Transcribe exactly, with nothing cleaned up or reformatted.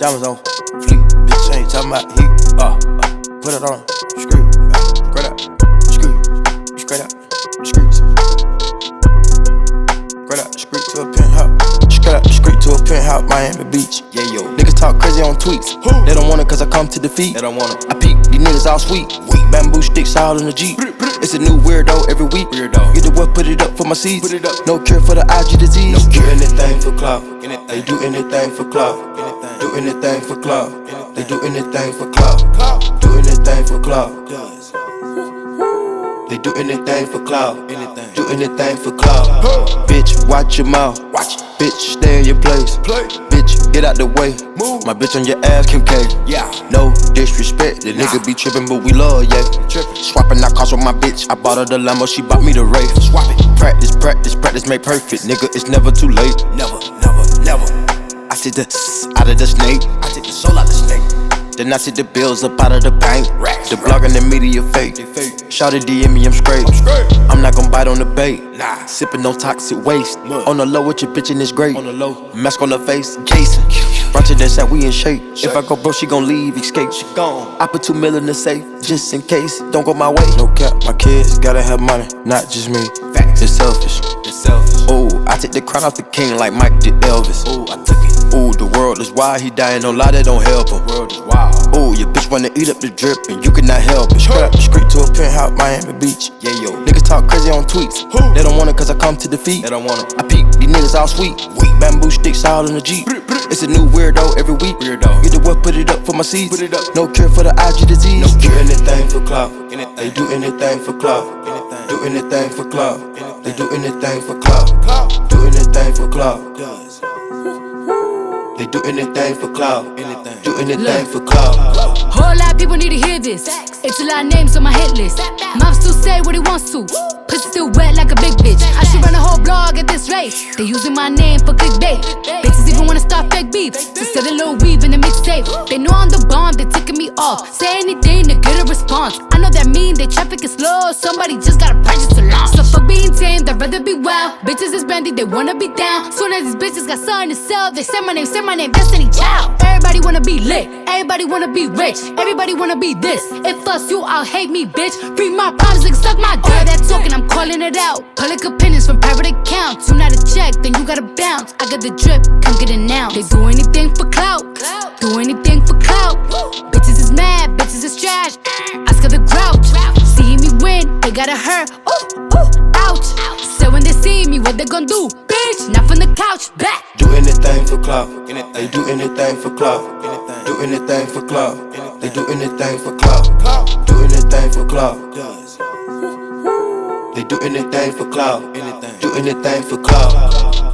Diamonds on fleek, bitch ain't talking about heat. Uh, uh, put it on, screw, straight up, screw, straight up, screw, straight up, screw to a penthouse, straight up, screw to a penthouse, Miami Beach. Yeah, yo, niggas talk crazy on tweets. Who? They don't want it cause I come to defeat. They don't want it. I peek, these niggas all sweet. Weak. Bamboo sticks all in the Jeep. It's a new weirdo every week. Weirdo. Get the what, put it up for my seeds. Put it up. No cure for the I G disease. No cure. Do anything for clout. They do anything for clout. Do anything for clout. They do anything for clout. Do anything for clout. They do anything for clout. Do anything for clout. Bitch, watch your mouth. Watch. Bitch, stay in your place. Play. Bitch, get out the way. Move. My bitch on your ass, Kim K. Yeah. No disrespect. The nah. Nigga be trippin', but we love, yeah. Trippin'. Swappin' out cars with my bitch. I bought her the Lambo, she bought me the Wraith. Swap it. Practice, practice, practice, make perfect. Nigga, it's never too late. Never, never, never. I take the out of the snake. I take the soul out the snake. Then I take the bills up out of the bank. Racks, the blog and the media fake. Shawty D M me, I'm straight. I'm, straight. I'm not gon' bite on the bait. Nah. Sippin' no toxic waste. Mud. On the low with your bitch and it's great. On the low. Mask on the face, Jason. Run to that side, we in shape. shape. If I go broke, she gon' leave, escape. She gone. I put two mil in the safe, just in case. Don't go my way. No cap, my kids gotta have money, not just me. Facts. It's selfish. It's selfish. Ooh, I take the crown off the king like Mike did Elvis. Ooh, I took it. Ooh, the world is wild, he dying, no lie, that don't help him. World is wild. Ooh, your bitch wanna eat up the drip and you cannot help it. Straight up the street to a penthouse, Miami Beach. Yeah, yo. Niggas talk crazy on tweets. Who? They don't want it cause I come to defeat. They don't want it. I peek, these niggas all sweet. Weak. Bamboo sticks all in the Jeep. It's a new weirdo every week. Weirdo. Get the what, put it up for my seeds. Put it up. No cure for the I G disease. No cure. Do anything for clout. They do anything for clout. Do anything for clout. They do anything for clout. Do anything for clout. They do anything for clout. Do anything for clout. Whole lot of people need to hear this. It's a lot of names on my hit list. Mom still say what he wants to. Pussy still wet like a big bitch. I should run a whole blog at this rate. They using my name for clickbait. Bitches even wanna start fake beef. To sell a little weave in the mixtape. They know I'm the bomb, they ticking me off. Say anything to get a response. I know that mean they traffic is slow. Somebody just gotta purchase to launch. So fuck being tame, they'd rather be wild. Bitches is brandy, they wanna be down. Soon as these bitches got something to sell, they say my name, say my name, Destiny Child. Everybody wanna be lit, everybody wanna be rich, everybody wanna be this. If us you, I'll hate me, bitch. Free my problems, like suck my dick. All that talking, I'm calling it out. Public opinions from private accounts. You not a check, then you gotta bounce. I got the drip, come get it now. They do anything for clout, do anything for clout. Bitches is mad, bitches is trash. Ask her the grouch. See me win, they gotta hurt. Ooh, ooh, ouch. So when they see me, what they gon' do? Bitch, not from the couch, back. Do anything for clout. They do anything for clout. Do anything for clout. They do anything for clout. Do anything for clout. They do anything for clout. Do anything for clout.